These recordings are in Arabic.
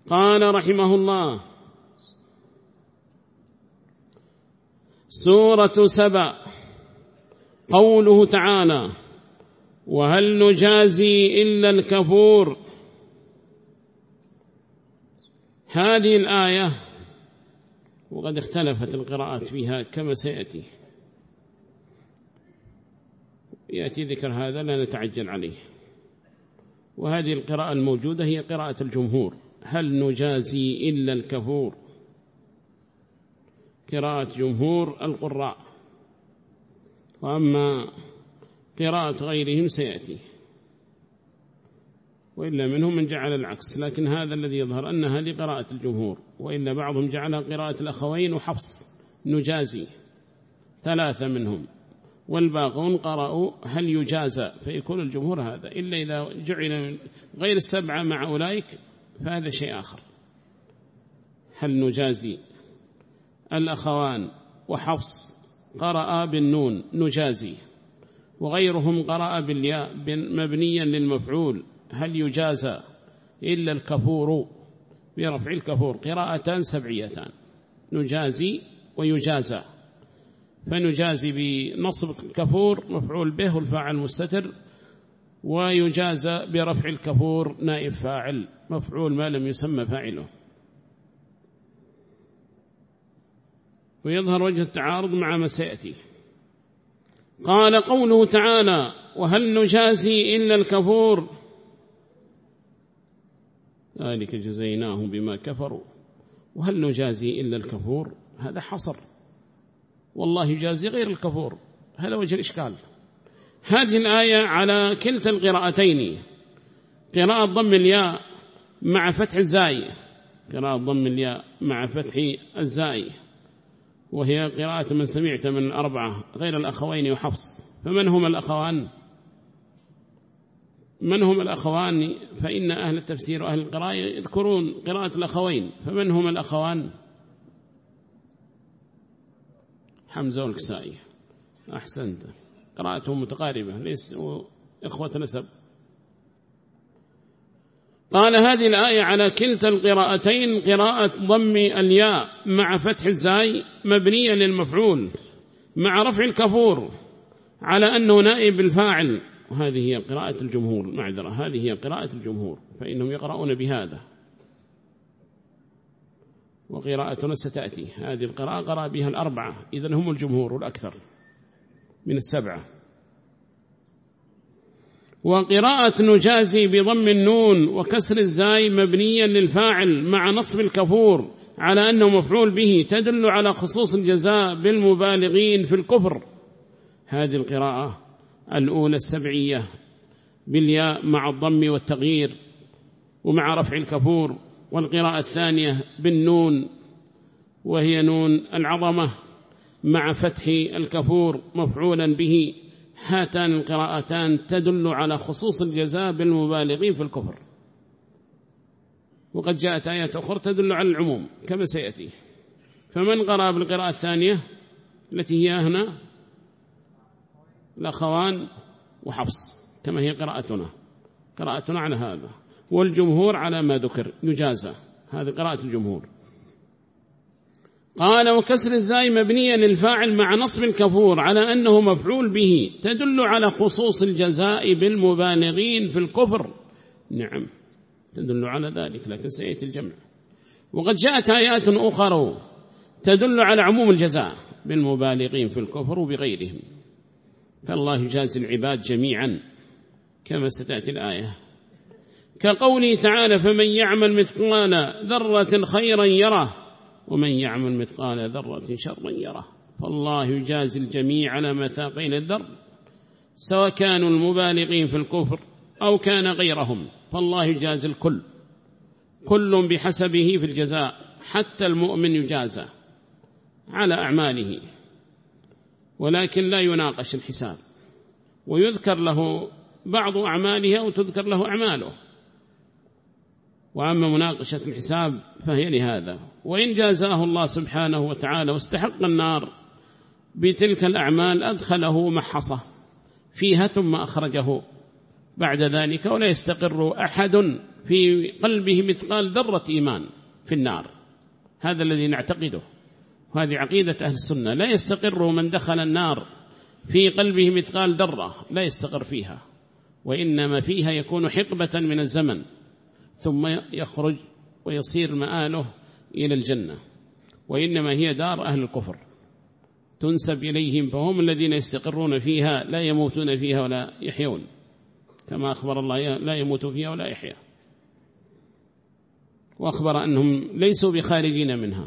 قال رحمه الله: سورة سبأ. قوله تعالى: وهل نجازي إلا الكفور. هذه الآية وقد اختلفت القراءات فيها كما سيأتي، يأتي ذكر هذا لا نتعجل عليه. وهذه القراءة الموجودة هي قراءة الجمهور: هل نجازي إلا الكفور، قراءة جمهور القراء. وأما قراءة غيرهم سيأتي، وإلا منهم من جعل العكس، لكن هذا الذي يظهر أن هذه قراءة الجمهور، وإلا بعضهم جعلها قراءة الأخوين وحفص نجازي، 3 منهم، والباقون قرأوا هل يجازى، فيكون الجمهور هذا، إلا إذا جعل غير 7 مع أولئك فهذا شيء آخر. هل نجازي. الأخوان وحفص قرأ بالنون نجازي، وغيرهم قرأ بالياء مبنيا للمفعول هل يجازى إلا الكفور برفع الكفور. قراءتان سبعيتان: نجازي ويجازى. فنجازي بنصب الكفور مفعول به والفاعل مستتر، ويجازى برفع الكفور نائب فاعل مفعول ما لم يسمى فاعله. ويظهر وجه التعارض مع ما سيأتي. قال: قوله تعالى: وهل نجازي إلا الكفور، ذلك جزيناهم بما كفروا. وهل نجازي إلا الكفور، هذا حصر، والله يجازي غير الكفور، هذا وجه الإشكال. هذه الآية على كلتا القراءتين، قراءة ضم الياء مع فتح الزاي، قراءة ضم الياء مع فتح الزاي، وهي قراءة من سمعت من 4 غير الأخوين وحفص. فمن هم الأخوان؟ من هم الأخوان؟ فإن أهل التفسير وأهل القراءة يذكرون قراءة الأخوين. فمن هم الأخوان؟ حمزة والكسائي. أحسنت، قراءتهم متقاربة، ليسوا إخوة نسب. قال: هذه الآية على كلتا القراءتين، قراءة ضم الياء مع فتح الزاي مبنية للمفعول مع رفع الكفور على أنه نائب الفاعل. وهذه هي قراءة الجمهور، معذرة، هذه هي قراءة الجمهور، فإنهم يقرؤون بهذا، وقراءتنا ستأتي. هذه القراءة قرأ بها 4، إذن هم الجمهور والأكثر من 7. وقراءة نجازي بضم النون وكسر الزاي مبنيا للفاعل مع نصب الكفور على أنه مفعول به تدل على خصوص الجزاء بالمبالغين في الكفر. هذه القراءة الأولى السبعية بالياء مع الضم والتغيير ومع رفع الكفور، والقراءة الثانية بالنون وهي نون العظمة مع فتح الكفور مفعولا به. هاتان القراءتان تدل على خصوص الجزاء بالمبالغين في الكفر. وقد جاءت آيات أخرى تدل على العموم كما سيأتي. فمن قرأ بالقراءة الثانية التي هي هنا الأخوان وحفص كما هي قراءتنا على هذا، والجمهور على ما ذكر يجازى، هذه قراءة الجمهور. قال: وكسر الزاي مبنيا للفاعل مع نصب الكفور على أنه مفعول به تدل على خصوص الجزاء بالمبالغين في الكفر. نعم، تدل على ذلك، لكن سيأتي الجمع. وقد جاءت آيات أخرى تدل على عموم الجزاء بالمبالغين في الكفر وبغيرهم، فالله يجازي العباد جميعا كما ستأتي الآية، كقوله تعالى: فمن يعمل مثقال ذرة خيرا يره ومن يعمل مثقال ذرة شرا يره. فالله يجازي الجميع على مثاقيل الذر، سواء كانوا المبالغين في الكفر أو كان غيرهم، فالله يجازي الكل، كل بحسبه في الجزاء، حتى المؤمن يجازى على أعماله، ولكن لا يناقش الحساب، ويذكر له بعض أعماله أو تذكر له أعماله. وأما مناقشة الحساب فهي لهذا. وإن جازاه الله سبحانه وتعالى واستحق النار بتلك الأعمال أدخله محصة فيها ثم أخرجه، بعد ذلك، ولا يستقر أحد في قلبه مثقال ذرة إيمان في النار. هذا الذي نعتقده، وهذه عقيدة أهل السنة. لا يستقر من دخل النار في قلبه مثقال ذرة، لا يستقر فيها، وإنما فيها يكون حقبة من الزمن ثم يخرج ويصير مآله إلى الجنة، وإنما هي دار أهل الكفر تنسب إليهم، فهم الذين يستقرون فيها لا يموتون فيها ولا يحيون، كما أخبر الله لا يموت فيها ولا يحيا، وأخبر أنهم ليسوا بخارجين منها.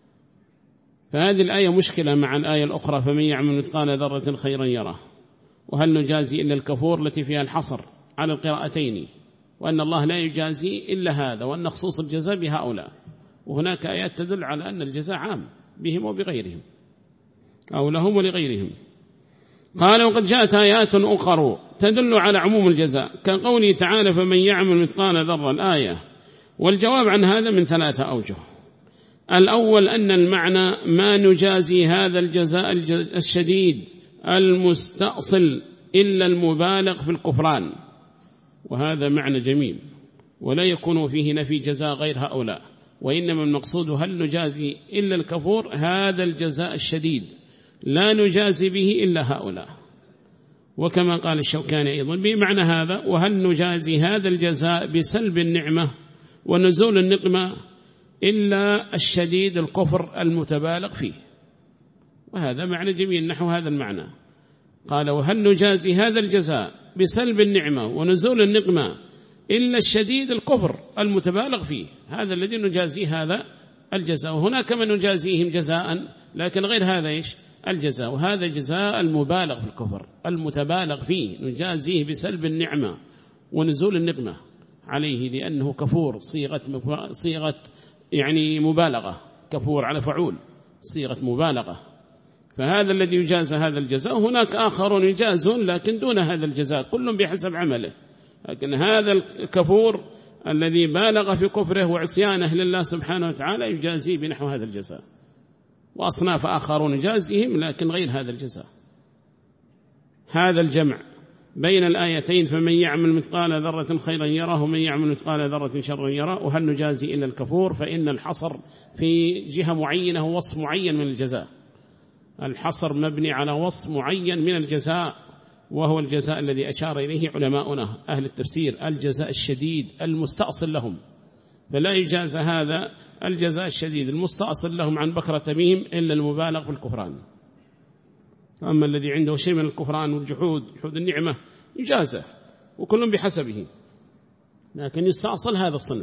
فهذه الآية مشكلة مع الآية الأخرى فمن يعمل مثقال ذرة خيرا يره، وهل نجازي إلا الكفور التي فيها الحصر على القراءتين، وأن الله لا يجازي إلا هذا، وأن خصوص الجزاء بهؤلاء. وهناك آيات تدل على أن الجزاء عام بهم وبغيرهم، أو لهم ولغيرهم. قال وقد جاءت آيات أخرى تدل على عموم الجزاء، كقوله تعالى فمن يعمل مثقال ذرة الآية. والجواب عن هذا من 3 أوجه. الأول أن المعنى ما نجازي هذا الجزاء الشديد المستأصل إلا المبالغ في الكفران، وهذا معنى جميل، ولا يكون فيه نفي جزاء غير هؤلاء، وإنما المقصود هل نجازي إلا الكفور، هذا الجزاء الشديد لا نجازي به إلا هؤلاء. وكما قال الشوكاني أيضا بمعنى هذا وهل نجازي هذا الجزاء بسلب النعمة ونزول النقمة إلا الشديد الكفر المتبالغ فيه، وهذا معنى جميل نحو هذا المعنى. قال وهل نجازي هذا الجزاء بسلب النعمة ونزول النقمة إلا الشديد الكفر المتبالغ فيه، هذا الذي نجازي هذا الجزاء. وهناك من نجازيهم جزاء لكن غير هذا إيش الجزاء، وهذا جزاء المبالغ في الكفر المتبالغ فيه، نجازيه بسلب النعمة ونزول النقمة عليه، لأنه كفور صيغة يعني مبالغة، كفور على فعول صيغة مبالغة، فهذا الذي يجاز هذا الجزاء. هناك آخرون يجازون لكن دون هذا الجزاء، كل بحسب عمله، لكن هذا الكفور الذي بالغ في كفره وعصيانه لله سبحانه وتعالى يجازيه بنحو هذا الجزاء. وأصناف آخرون يجازيهم لكن غير هذا الجزاء. هذا الجمع بين الآيتين فمن يعمل مثقال ذرة خيرا يره ومن يعمل مثقال ذرة شرا يره، وهل نجازي إلا الكفور، فإن الحصر في جهة معينة ووصف معين من الجزاء. الحصر مبني على وصف معين من الجزاء، وهو الجزاء الذي أشار إليه علماؤنا أهل التفسير، الجزاء الشديد المستأصل لهم، فلا يجاز هذا الجزاء الشديد المستأصل لهم عن بكرة بهم إلا المبالغ في الكفران. أما الذي عنده شيء من الكفران والجحود جحود النعمة يجازه، وكل بحسبه، لكن يستأصل هذا الصنف.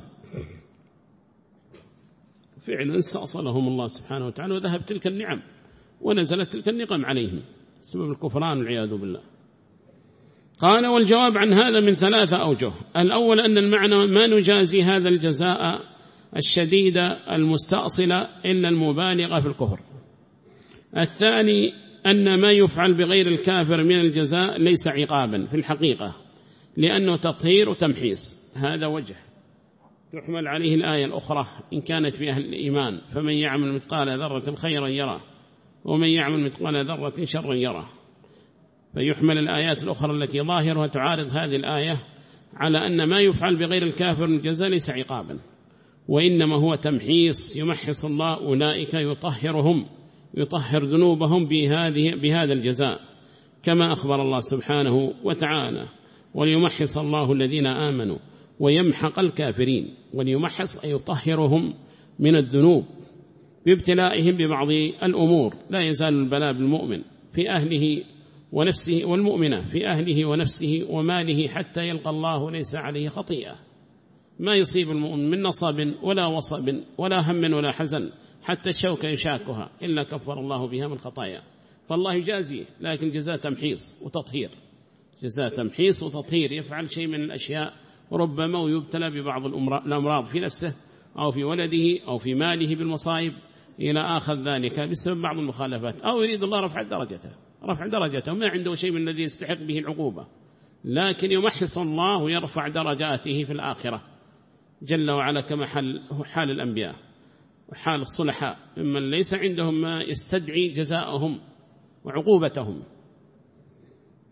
فعلا استأصلهم الله سبحانه وتعالى وذهب تلك النعم ونزلت تلك النقم عليهم سبب الكفران والعياذ بالله. قال والجواب عن هذا من 3 أوجه. الأول أن المعنى ما نجازي هذا الجزاء الشديد المستأصل إلا المبالغ في الكفر. الثاني أن ما يفعل بغير الكافر من الجزاء ليس عقابا في الحقيقة، لأنه تطهير وتمحيص. هذا وجه تحمل عليه الآية الأخرى إن كانت في أهل الإيمان فمن يعمل مثقال ذرة خيرا يره ومن يعمل مثقال ذرة شرا يره، فيحمل الآيات الأخرى التي ظاهرها تعارض هذه الآية على أن ما يفعل بغير الكافر من الجزاء ليس عقابا، وإنما هو تمحيص، يمحص الله أولئك يطهرهم، يطهر ذنوبهم بهذا الجزاء، كما أخبر الله سبحانه وتعالى وليمحص الله الذين آمنوا ويمحق الكافرين. وليمحص أي يطهرهم من الذنوب بابتلائهم ببعض الأمور. لا يزال البلاء بالمؤمن في أهله ونفسه، والمؤمنة في أهله ونفسه وماله حتى يلقى الله ليس عليه خطيئة. ما يصيب المؤمن من نصب ولا وصب ولا هم ولا حزن حتى الشوكة يشاكها إلا كفر الله بها من خطايا. فالله يجازيه، لكن جزاء تمحيص وتطهير، جزاء تمحيص وتطهير. يفعل شيء من الأشياء ربما ويبتلى ببعض الأمراض في نفسه أو في ولده أو في ماله بالمصائب إلى آخر ذلك بسبب بعض المخالفات، أو يريد الله رفع درجته ما عنده شيء من الذي يستحق به العقوبة، لكن يمحص الله ويرفع درجاته في الآخرة جل وعلا، كما حال الأنبياء وحال الصلحاء ممن ليس عندهم ما يستدعي جزاءهم وعقوبتهم.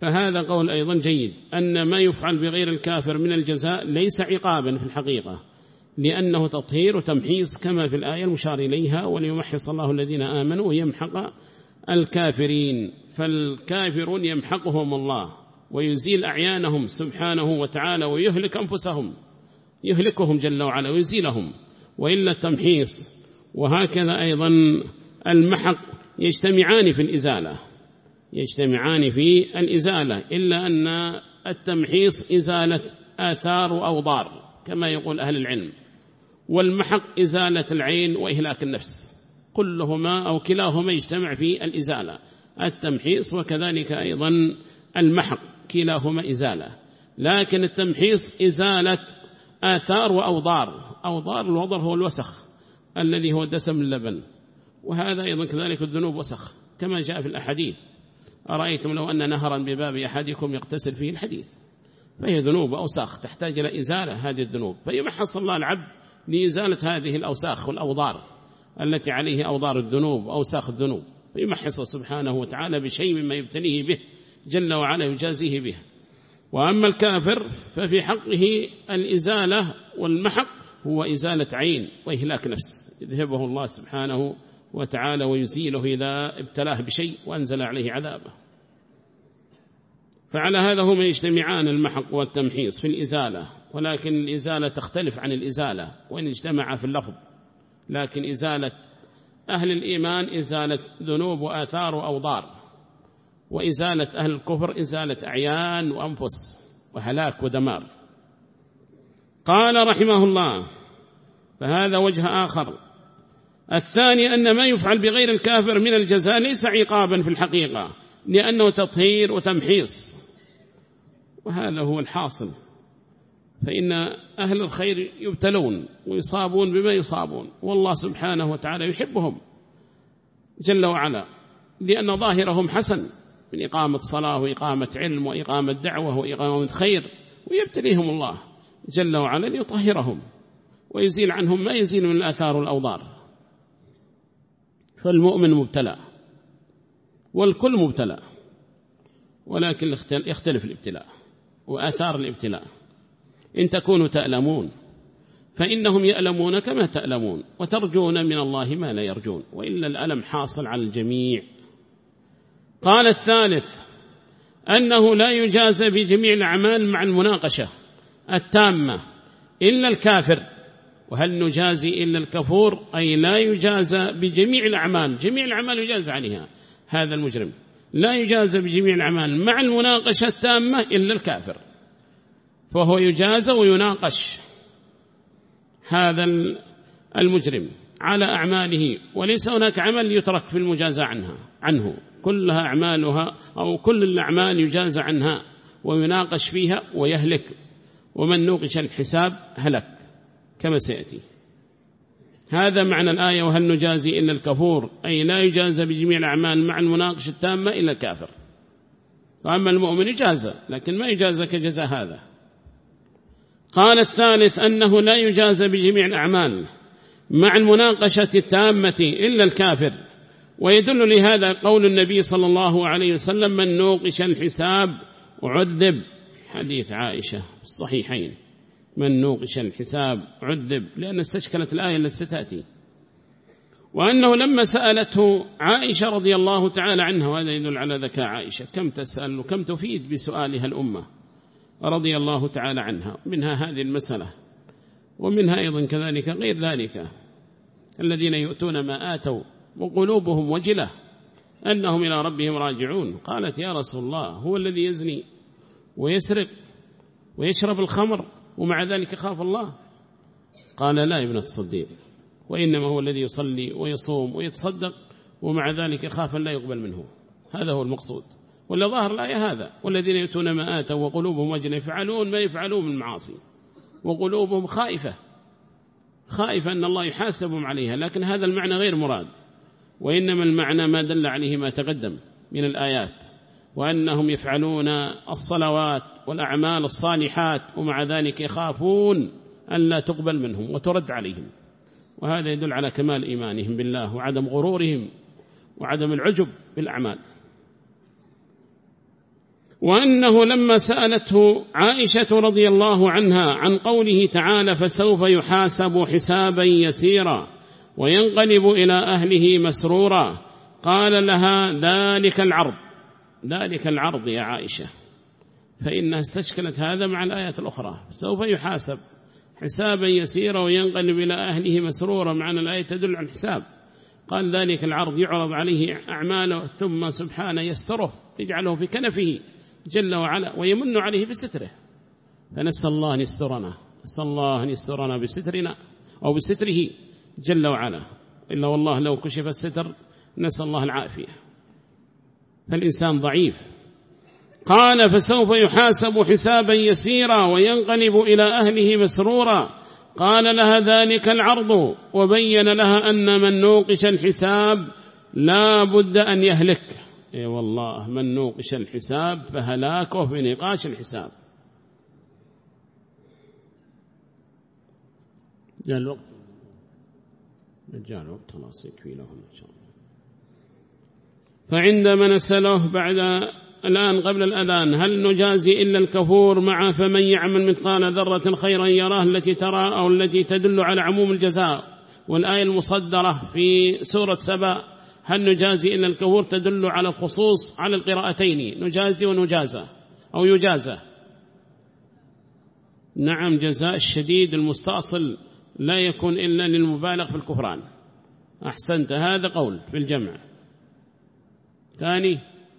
فهذا قول أيضا جيد أن ما يفعل بغير الكافر من الجزاء ليس عقابا في الحقيقة، لأنه تطهير وتمحيص كما في الآية المشار إليها، وليمحص الله الذين آمنوا ويمحق الكافرين. فالكافرون يمحقهم الله ويزيل أعيانهم سبحانه وتعالى ويهلك أنفسهم، يهلكهم جل وعلا ويزيلهم، وإلا التمحيص. وهكذا أيضا المحق يجتمعان في الإزالة، يجتمعان في الإزالة، إلا أن التمحيص إزالة آثار وأوضار كما يقول أهل العلم، والمحق إزالة العين وإهلاك النفس، كلهما أو كلاهما يجتمع في الإزالة، التمحيص وكذلك أيضا المحق كلاهما إزالة. لكن التمحيص إزالة آثار وأوضار، أوضار الوضر هو الوسخ الذي هو دسم اللبن، وهذا أيضا كذلك الذنوب وسخ كما جاء في الأحاديث. أرأيتم لو أن نهرا بباب أحدكم يغتسل فيه الحديث، فهي ذنوب أوساخ تحتاج إلى إزالة هذه الذنوب، فيمحص الله العبد لإزالة هذه الأوساخ والأوضار التي عليه أوضار الذنوب أوساخ الذنوب، فيمحص سبحانه وتعالى بشيء مما يبتليه به جل وعلا يجازيه به. وأما الكافر ففي حقه الإزالة والمحق هو إزالة عين وإهلاك نفس، يذهبه الله سبحانه وتعالى ويزيله إذا ابتلاه بشيء وأنزل عليه عذابه. فعلى هذا هما يجتمعان المحق والتمحيص في الإزالة، ولكن الإزالة تختلف عن الإزالة وإن اجتمع في اللفظ، لكن إزالة أهل الإيمان إزالة ذنوب وآثار وأوضار، وإزالة أهل الكفر إزالة أعيان وأنفس وهلاك ودمار. قال رحمه الله: فهذا وجه آخر. الثاني أن ما يفعل بغير الكافر من الجزاء ليس عقابا في الحقيقة، لأنه تطهير وتمحيص، وهذا هو الحاصل. فإن أهل الخير يبتلون ويصابون بما يصابون، والله سبحانه وتعالى يحبهم جل وعلا، لأن ظاهرهم حسن من إقامة صلاة وإقامة علم وإقامة دعوة وإقامة خير، ويبتليهم الله جل وعلا ليطهرهم ويزيل عنهم ما يزيل من الآثار والأوضار. فالمؤمن مبتلى والكل مبتلى، ولكن يختلف الابتلاء وآثار الابتلاء. إن تكونوا تألمون فإنهم يألمون كما تألمون، وترجون من الله ما لا يرجون، وإلا الألم حاصل على الجميع. قال الثالث أنه لا يجازى بجميع الأعمال مع المناقشة التامة إلا الكافر. وهل نجازي إلا الكفور؟ أي لا يجازى بجميع الأعمال، جميع الأعمال يجازى عليها هذا المجرم، لا يجازى بجميع الأعمال مع المناقشة التامة إلا الكافر، فهو يجازى ويناقش هذا المجرم على أعماله، وليس هناك عمل يترك في المجازى عنه، كلها أعمالها أو كل الأعمال يجازى عنها ويناقش فيها ويهلك، ومن نوقش الحساب هلك كما سيأتي. هذا معنى الآية: وهل نجازي إلا الكفور، أي لا يجازى بجميع الأعمال مع المناقشة التامة إلا الكافر. وأما المؤمن يجازى، لكن ما يجازى كجزاء هذا. قال الثالث أنه لا يجازى بجميع الأعمال مع المناقشة التامة إلا الكافر، ويدل لهذا قول النبي صلى الله عليه وسلم: من نوقش الحساب عذب، حديث عائشة في الصحيحين، من نوقش الحساب عذب، لأن استشكلت الآية التي ستأتي. وأنه لما سألته عائشة رضي الله تعالى عنها، وهذا يدل على ذكاء عائشة، كم تسأل وكم تفيد بسؤالها الأمة رضي الله تعالى عنها، منها هذه المسألة، ومنها أيضا كذلك غير ذلك، الذين يؤتون ما آتوا وقلوبهم وجلة أنهم إلى ربهم راجعون. قالت: يا رسول الله، هو الذي يزني ويسرق ويشرب الخمر ومع ذلك خاف الله؟ قال: لا يا ابنة الصديق، وإنما هو الذي يصلي ويصوم ويتصدق ومع ذلك خاف لا يقبل منه، هذا هو المقصود. ولا ظاهر الآية هذا: والذين يؤتون ما آتوا وقلوبهم وجلة يفعلون ما يفعلون من المعاصي، وقلوبهم خائفة أن الله يحاسبهم عليها، لكن هذا المعنى غير مراد، وإنما المعنى ما دل عليه ما تقدم من الآيات، وأنهم يفعلون الصلوات والأعمال الصالحات ومع ذلك يخافون أن لا تقبل منهم وترد عليهم، وهذا يدل على كمال إيمانهم بالله وعدم غرورهم وعدم العجب بالأعمال. وأنه لما سألته عائشة رضي الله عنها عن قوله تعالى فسوف يحاسب حسابا يسيرا وينقلب إلى أهله مسرورا قال لها ذلك العرض يا عائشة، فإنها استشكلت هذا مع الآيات الأخرى، سوف يحاسب حسابا يسيرا وينقلب إلى أهله مسرورا، معنى الآية تدل عن حساب. قال ذلك العرض يعرض عليه أعماله ثم سبحانه يستره يجعله في كنفه جل وعلا ويمن عليه بستره، فنسأل الله أن يسترنا، نسأل الله أن يسترنا بسترنا أو بستره جل وعلا، إلا والله لو كشف الستر نسأل الله العافية، فالإنسان ضعيف. قال فسوف يحاسب حسابا يسيرا وينقلب إلى أهله مسرورا قال لها ذلك العرض، وبين لها أن من نوقش الحساب لا بد أن يهلك. اي والله من نوقش الحساب فهلاكه في نقاش الحساب. جاء الوقت خلاص يكفي لهم إن شاء الله. فعندما نسأله بعد الآن قبل الأذان هل نجازي إلا الكفور مع فمن يعمل مثقال ذرة خيرا يراه التي ترى أو التي تدل على عموم الجزاء، والآية المصدرة في سورة سبأ هل نجازي إلا الكفور تدل على الخصوص على القراءتين، نجازي ونجازة أو يجازة. نعم، جزاء الشديد المستأصل لا يكون إلا للمبالغ في الكفران. أحسنت، هذا قول في الجمع. ثاني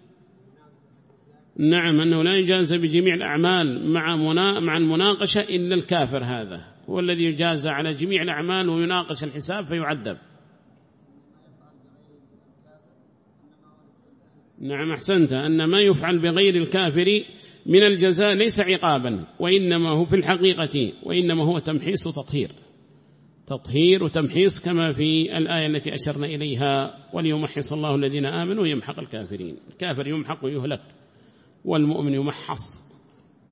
نعم أنه لا يجازى بجميع الأعمال مع المناقشة إلا الكافر، هذا هو الذي يجازى على جميع الأعمال ويناقش الحساب فيعذب. نعم أحسنت، أن ما يفعل بغير الكافر من الجزاء ليس عقابا، وإنما هو في الحقيقة وإنما هو تمحيص تطهير وتمحيص كما في الآية التي أشرنا إليها وليمحص الله الذين آمنوا ويمحق الكافرين. الكافر يمحق ويهلك والمؤمن يمحص